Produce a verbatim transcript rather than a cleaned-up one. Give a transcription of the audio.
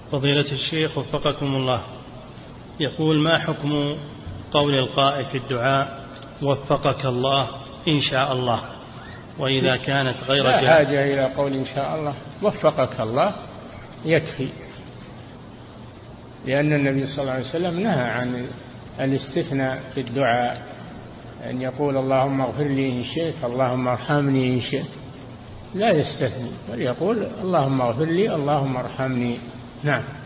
فضيلة الشيخ وفقكم الله، يقول: ما حكم قول القائل في الدعاء: وفقك الله إن شاء الله، وإذا كانت غير لا جائزة؟ حاجة إلى قول إن شاء الله، وفقك الله يكفي، لأن النبي صلى الله عليه وسلم نهى عن الاستثناء في الدعاء، أن يقول اللهم اغفر لي إن شئت، اللهم ارحمني إن شئت، لا يستثني، بل يقول اللهم اغفر لي، اللهم ارحمني. نعم.